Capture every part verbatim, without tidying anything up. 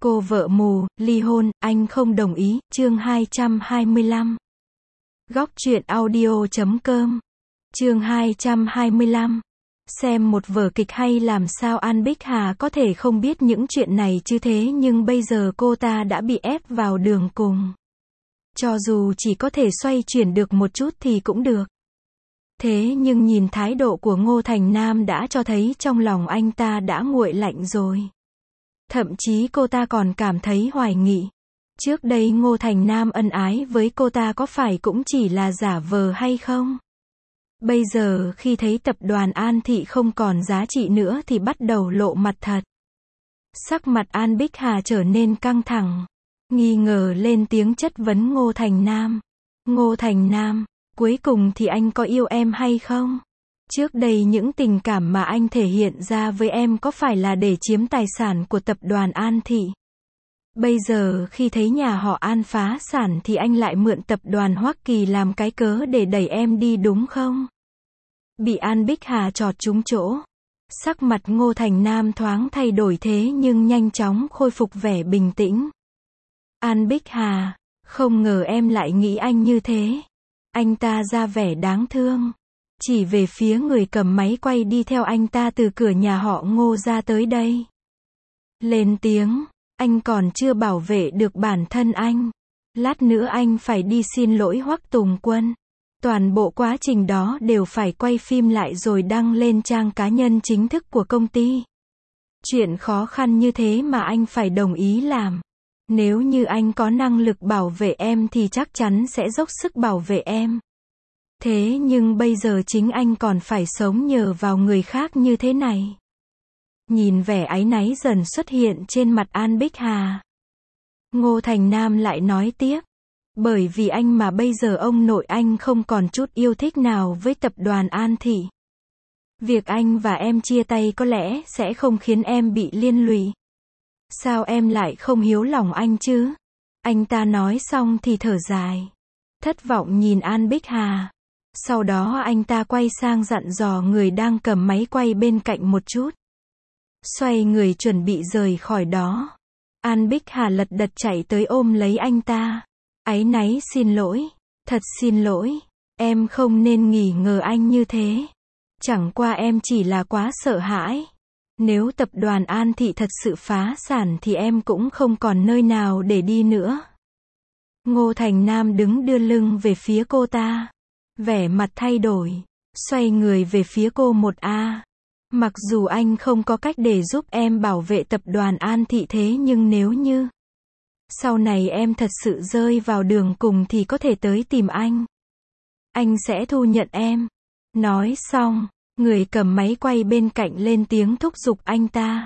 Cô vợ mù, ly hôn, anh không đồng ý, chương hai trăm hai mươi lăm. Góc truyện audio chấm com. Chương hai trăm hai mươi lăm. Xem một vở kịch hay làm sao An Bích Hà có thể không biết những chuyện này chứ thế nhưng bây giờ cô ta đã bị ép vào đường cùng. Cho dù chỉ có thể xoay chuyển được một chút thì cũng được. Thế nhưng nhìn thái độ của Ngô Thành Nam đã cho thấy trong lòng anh ta đã nguội lạnh rồi. Thậm chí cô ta còn cảm thấy hoài nghị. Trước đây Ngô Thành Nam ân ái với cô ta có phải cũng chỉ là giả vờ hay không? Bây giờ khi thấy tập đoàn An Thị không còn giá trị nữa thì bắt đầu lộ mặt thật. Sắc mặt An Bích Hà trở nên căng thẳng. Nghi ngờ lên tiếng chất vấn Ngô Thành Nam. Ngô Thành Nam, cuối cùng thì anh có yêu em hay không? Trước đây những tình cảm mà anh thể hiện ra với em có phải là để chiếm tài sản của tập đoàn An Thị? Bây giờ khi thấy nhà họ An phá sản thì anh lại mượn tập đoàn Hoắc Kỳ làm cái cớ để đẩy em đi đúng không? Bị An Bích Hà chọt trúng chỗ. Sắc mặt Ngô Thành Nam thoáng thay đổi thế nhưng nhanh chóng khôi phục vẻ bình tĩnh. An Bích Hà, không ngờ em lại nghĩ anh như thế. Anh ta ra vẻ đáng thương. Chỉ về phía người cầm máy quay đi theo anh ta từ cửa nhà họ Ngô ra tới đây. Lên tiếng, anh còn chưa bảo vệ được bản thân anh. Lát nữa anh phải đi xin lỗi Hoắc Tùng Quân. Toàn bộ quá trình đó đều phải quay phim lại rồi đăng lên trang cá nhân chính thức của công ty. Chuyện khó khăn như thế mà anh phải đồng ý làm. Nếu như anh có năng lực bảo vệ em thì chắc chắn sẽ dốc sức bảo vệ em. Thế nhưng bây giờ chính anh còn phải sống nhờ vào người khác như thế này. Nhìn vẻ áy náy dần xuất hiện trên mặt An Bích Hà. Ngô Thành Nam lại nói tiếp. Bởi vì anh mà bây giờ ông nội anh không còn chút yêu thích nào với tập đoàn An Thị. Việc anh và em chia tay có lẽ sẽ không khiến em bị liên lụy. Sao em lại không hiếu lòng anh chứ? Anh ta nói xong thì thở dài. Thất vọng nhìn An Bích Hà. Sau đó anh ta quay sang dặn dò người đang cầm máy quay bên cạnh một chút. Xoay người chuẩn bị rời khỏi đó. An Bích Hà lật đật chạy tới ôm lấy anh ta. Áy náy xin lỗi. Thật xin lỗi. Em không nên nghi ngờ anh như thế. Chẳng qua em chỉ là quá sợ hãi. Nếu tập đoàn An Thị thật sự phá sản thì em cũng không còn nơi nào để đi nữa. Ngô Thành Nam đứng đưa lưng về phía cô ta. Vẻ mặt thay đổi. Xoay người về phía cô một a. Mặc dù anh không có cách để giúp em bảo vệ tập đoàn An Thị thế nhưng nếu như sau này em thật sự rơi vào đường cùng thì có thể tới tìm anh. Anh sẽ thu nhận em. Nói xong, người cầm máy quay bên cạnh lên tiếng thúc giục anh ta.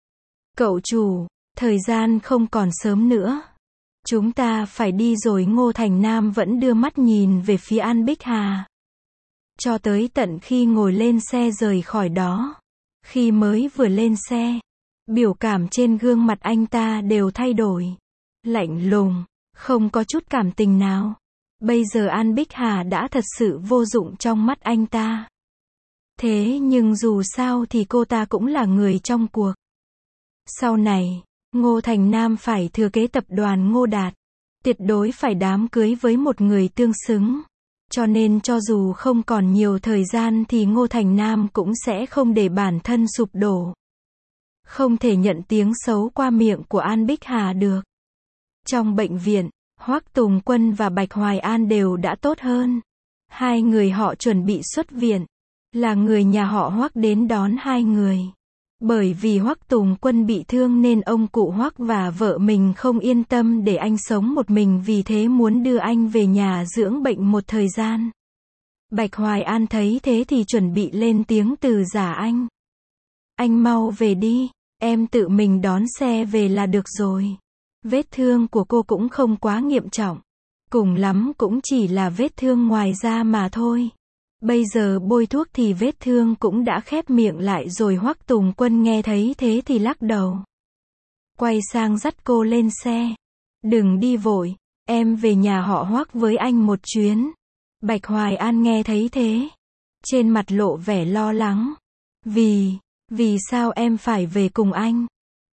Cậu chủ, thời gian không còn sớm nữa. Chúng ta phải đi rồi. Ngô Thành Nam vẫn đưa mắt nhìn về phía An Bích Hà. Cho tới tận khi ngồi lên xe rời khỏi đó. Khi mới vừa lên xe, biểu cảm trên gương mặt anh ta đều thay đổi. Lạnh lùng, không có chút cảm tình nào. Bây giờ An Bích Hà đã thật sự vô dụng trong mắt anh ta. Thế nhưng dù sao thì cô ta cũng là người trong cuộc. Sau này, Ngô Thành Nam phải thừa kế tập đoàn Ngô Đạt. Tuyệt đối phải đám cưới với một người tương xứng. Cho nên cho dù không còn nhiều thời gian thì Ngô Thành Nam cũng sẽ không để bản thân sụp đổ. Không thể nhận tiếng xấu qua miệng của An Bích Hà được. Trong bệnh viện, Hoắc Tùng Quân và Bạch Hoài An đều đã tốt hơn. Hai người họ chuẩn bị xuất viện. Là người nhà họ Hoắc đến đón hai người. Bởi vì Hoắc Tùng Quân bị thương nên ông cụ Hoắc và vợ mình không yên tâm để anh sống một mình, vì thế muốn đưa anh về nhà dưỡng bệnh một thời gian. Bạch Hoài An thấy thế thì chuẩn bị lên tiếng từ giả anh. Anh mau về đi, em tự mình đón xe về là được rồi. Vết thương của cô cũng không quá nghiêm trọng. Cùng lắm cũng chỉ là vết thương ngoài da mà thôi. Bây giờ bôi thuốc thì vết thương cũng đã khép miệng lại rồi. Hoắc Tùng Quân nghe thấy thế thì lắc đầu. Quay sang dắt cô lên xe. Đừng đi vội, em về nhà họ Hoắc với anh một chuyến. Bạch Hoài An nghe thấy thế. Trên mặt lộ vẻ lo lắng. Vì, vì sao em phải về cùng anh?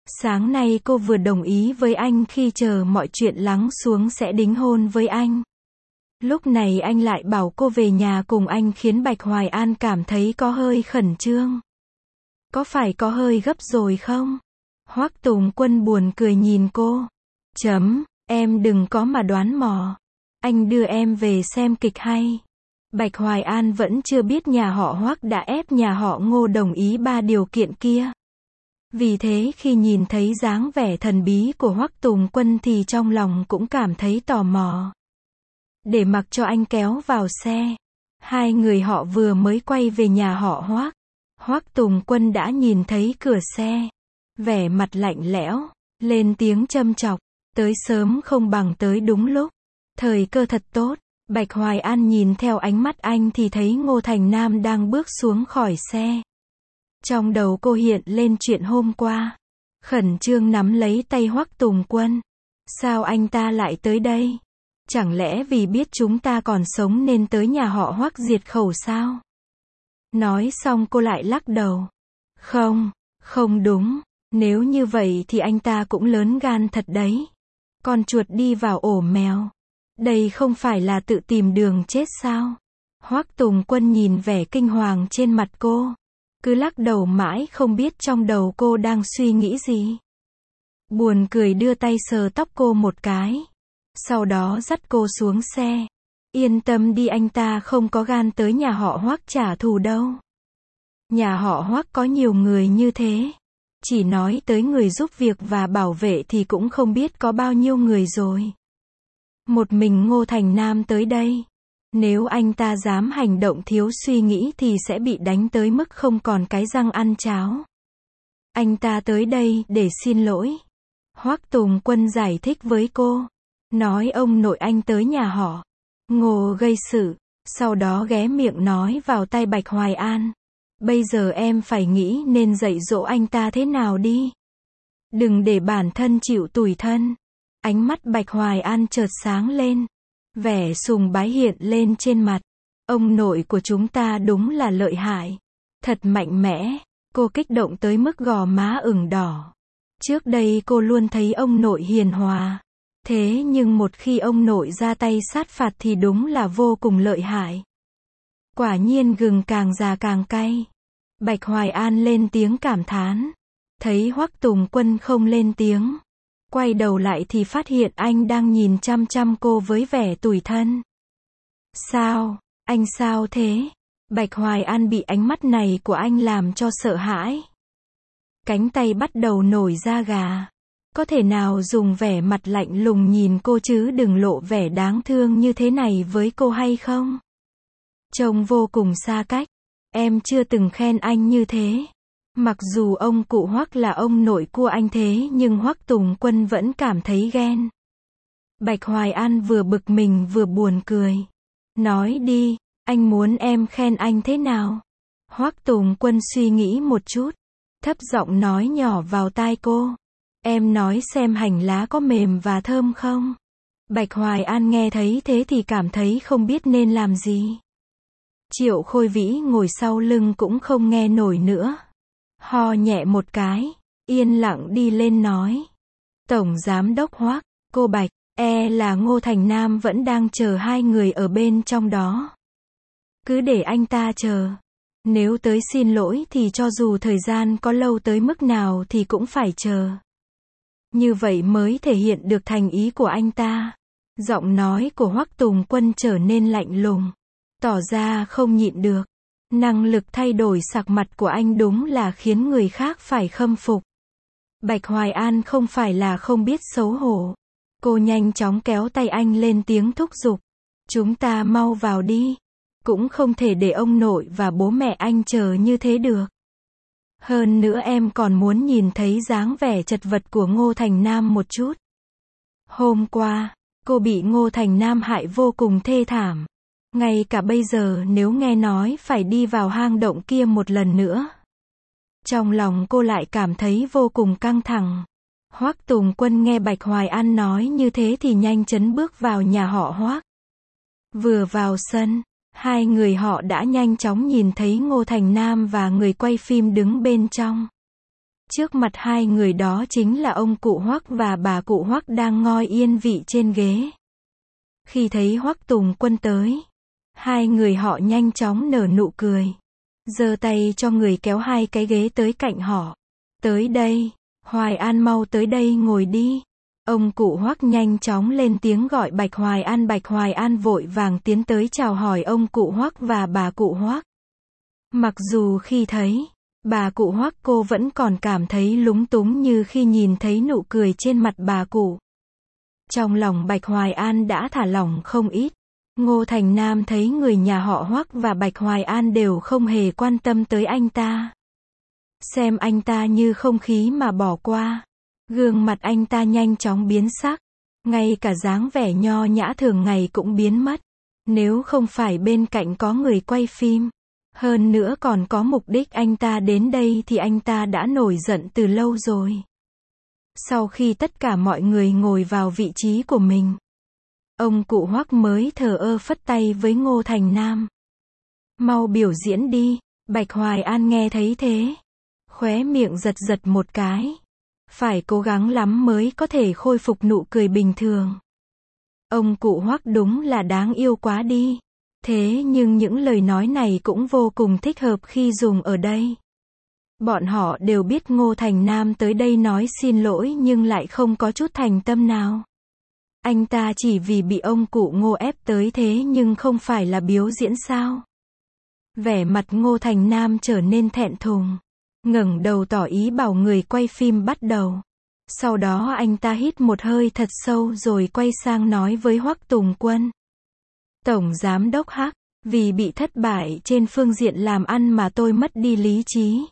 Sáng nay cô vừa đồng ý với anh khi chờ mọi chuyện lắng xuống sẽ đính hôn với anh. Lúc này anh lại bảo cô về nhà cùng anh khiến Bạch Hoài An cảm thấy có hơi khẩn trương. Có phải có hơi gấp rồi không? Hoắc Tùng Quân buồn cười nhìn cô. Chấm, em đừng có mà đoán mò. Anh đưa em về xem kịch hay. Bạch Hoài An vẫn chưa biết nhà họ Hoắc đã ép nhà họ Ngô đồng ý ba điều kiện kia. Vì thế khi nhìn thấy dáng vẻ thần bí của Hoắc Tùng Quân thì trong lòng cũng cảm thấy tò mò. Để mặc cho anh kéo vào xe. Hai người họ vừa mới quay về nhà họ Hoắc. Hoắc Tùng Quân đã nhìn thấy cửa xe. Vẻ mặt lạnh lẽo, lên tiếng châm chọc. Tới sớm không bằng tới đúng lúc. Thời cơ thật tốt. Bạch Hoài An nhìn theo ánh mắt anh thì thấy Ngô Thành Nam đang bước xuống khỏi xe. Trong đầu cô hiện lên chuyện hôm qua. Khẩn trương nắm lấy tay Hoắc Tùng Quân. Sao anh ta lại tới đây? Chẳng lẽ vì biết chúng ta còn sống nên tới nhà họ Hoắc diệt khẩu sao? Nói xong cô lại lắc đầu. Không, không đúng. Nếu như vậy thì anh ta cũng lớn gan thật đấy. Con chuột đi vào ổ mèo. Đây không phải là tự tìm đường chết sao? Hoắc Tùng Quân nhìn vẻ kinh hoàng trên mặt cô. Cứ lắc đầu mãi không biết trong đầu cô đang suy nghĩ gì. Buồn cười đưa tay sờ tóc cô một cái. Sau đó dắt cô xuống xe. Yên tâm đi, anh ta không có gan tới nhà họ Hoắc trả thù đâu. Nhà họ Hoắc có nhiều người như thế. Chỉ nói tới người giúp việc và bảo vệ thì cũng không biết có bao nhiêu người rồi. Một mình Ngô Thành Nam tới đây. Nếu anh ta dám hành động thiếu suy nghĩ thì sẽ bị đánh tới mức không còn cái răng ăn cháo. Anh ta tới đây để xin lỗi. Hoắc Tùng Quân giải thích với cô. Nói ông nội anh tới nhà họ Ngô gây sự. Sau đó ghé miệng nói vào tai Bạch Hoài An. Bây giờ em phải nghĩ nên dạy dỗ anh ta thế nào đi. Đừng để bản thân chịu tủi thân. Ánh mắt Bạch Hoài An chợt sáng lên. Vẻ sùng bái hiện lên trên mặt. Ông nội của chúng ta đúng là lợi hại. Thật mạnh mẽ. Cô kích động tới mức gò má ửng đỏ. Trước đây cô luôn thấy ông nội hiền hòa. Thế nhưng một khi ông nội ra tay sát phạt thì đúng là vô cùng lợi hại. Quả nhiên gừng càng già càng cay. Bạch Hoài An lên tiếng cảm thán. Thấy Hoắc Tùng Quân không lên tiếng. Quay đầu lại thì phát hiện anh đang nhìn chăm chăm cô với vẻ tủi thân. Sao? Anh sao thế? Bạch Hoài An bị ánh mắt này của anh làm cho sợ hãi. Cánh tay bắt đầu nổi da gà. Có thể nào dùng vẻ mặt lạnh lùng nhìn cô chứ đừng lộ vẻ đáng thương như thế này với cô hay không? Trông vô cùng xa cách. Em chưa từng khen anh như thế. Mặc dù ông cụ Hoắc là ông nội của anh thế nhưng Hoắc Tùng Quân vẫn cảm thấy ghen. Bạch Hoài An vừa bực mình vừa buồn cười. Nói đi, anh muốn em khen anh thế nào? Hoắc Tùng Quân suy nghĩ một chút. Thấp giọng nói nhỏ vào tai cô. Em nói xem hành lá có mềm và thơm không? Bạch Hoài An nghe thấy thế thì cảm thấy không biết nên làm gì. Triệu Khôi Vĩ ngồi sau lưng cũng không nghe nổi nữa. Ho nhẹ một cái, yên lặng đi lên nói. Tổng Giám đốc Hoắc, cô Bạch, e là Ngô Thành Nam vẫn đang chờ hai người ở bên trong đó. Cứ để anh ta chờ. Nếu tới xin lỗi thì cho dù thời gian có lâu tới mức nào thì cũng phải chờ. Như vậy mới thể hiện được thành ý của anh ta. Giọng nói của Hoắc Tùng Quân trở nên lạnh lùng. Tỏ ra không nhịn được. Năng lực thay đổi sắc mặt của anh đúng là khiến người khác phải khâm phục. Bạch Hoài An không phải là không biết xấu hổ. Cô nhanh chóng kéo tay anh lên tiếng thúc giục. Chúng ta mau vào đi. Cũng không thể để ông nội và bố mẹ anh chờ như thế được. Hơn nữa em còn muốn nhìn thấy dáng vẻ chật vật của Ngô Thành Nam một chút. Hôm qua, cô bị Ngô Thành Nam hại vô cùng thê thảm. Ngay cả bây giờ nếu nghe nói phải đi vào hang động kia một lần nữa. Trong lòng cô lại cảm thấy vô cùng căng thẳng. Hoắc Tùng Quân nghe Bạch Hoài An nói như thế thì nhanh chóng bước vào nhà họ Hoắc. Vừa vào sân, hai người họ đã nhanh chóng nhìn thấy Ngô Thành Nam và người quay phim đứng bên trong. Trước mặt hai người đó chính là ông cụ Hoắc và bà cụ Hoắc đang ngồi yên vị trên ghế. Khi thấy Hoắc Tùng Quân tới, hai người họ nhanh chóng nở nụ cười, giơ tay cho người kéo hai cái ghế tới cạnh họ. Tới đây, Hoài An mau tới đây ngồi đi. Ông cụ Hoắc nhanh chóng lên tiếng gọi Bạch Hoài An. Bạch Hoài An vội vàng tiến tới chào hỏi ông cụ Hoắc và bà cụ Hoắc. Mặc dù khi thấy bà cụ Hoắc, cô vẫn còn cảm thấy lúng túng như khi nhìn thấy nụ cười trên mặt bà cụ. Trong lòng Bạch Hoài An đã thả lỏng không ít. Ngô Thành Nam thấy người nhà họ Hoắc và Bạch Hoài An đều không hề quan tâm tới anh ta. Xem anh ta như không khí mà bỏ qua. Gương mặt anh ta nhanh chóng biến sắc. Ngay cả dáng vẻ nho nhã thường ngày cũng biến mất. Nếu không phải bên cạnh có người quay phim, hơn nữa còn có mục đích anh ta đến đây thì anh ta đã nổi giận từ lâu rồi. Sau khi tất cả mọi người ngồi vào vị trí của mình, ông cụ Hoắc mới thờ ơ phất tay với Ngô Thành Nam. Mau biểu diễn đi. Bạch Hoài An nghe thấy thế, khóe miệng giật giật một cái. Phải cố gắng lắm mới có thể khôi phục nụ cười bình thường. Ông cụ Hoắc đúng là đáng yêu quá đi. Thế nhưng những lời nói này cũng vô cùng thích hợp khi dùng ở đây. Bọn họ đều biết Ngô Thành Nam tới đây nói xin lỗi nhưng lại không có chút thành tâm nào. Anh ta chỉ vì bị ông cụ Ngô ép tới thế nhưng không phải là biếu diễn sao? Vẻ mặt Ngô Thành Nam trở nên thẹn thùng, ngẩng đầu tỏ ý bảo người quay phim bắt đầu. Sau đó anh ta hít một hơi thật sâu rồi quay sang nói với Hoắc Tùng Quân. Tổng Giám đốc Hắc, vì bị thất bại trên phương diện làm ăn mà tôi mất đi lý trí.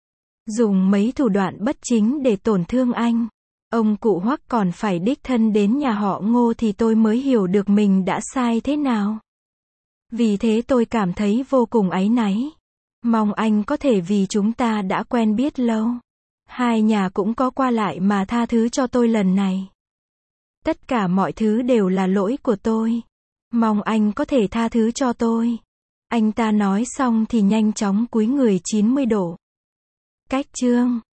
Dùng mấy thủ đoạn bất chính để tổn thương anh. Ông cụ Hoắc còn phải đích thân đến nhà họ Ngô thì tôi mới hiểu được mình đã sai thế nào. Vì thế tôi cảm thấy vô cùng áy náy. Mong anh có thể vì chúng ta đã quen biết lâu. Hai nhà cũng có qua lại mà tha thứ cho tôi lần này. Tất cả mọi thứ đều là lỗi của tôi. Mong anh có thể tha thứ cho tôi. Anh ta nói xong thì nhanh chóng cúi người chín mươi độ. Cách chương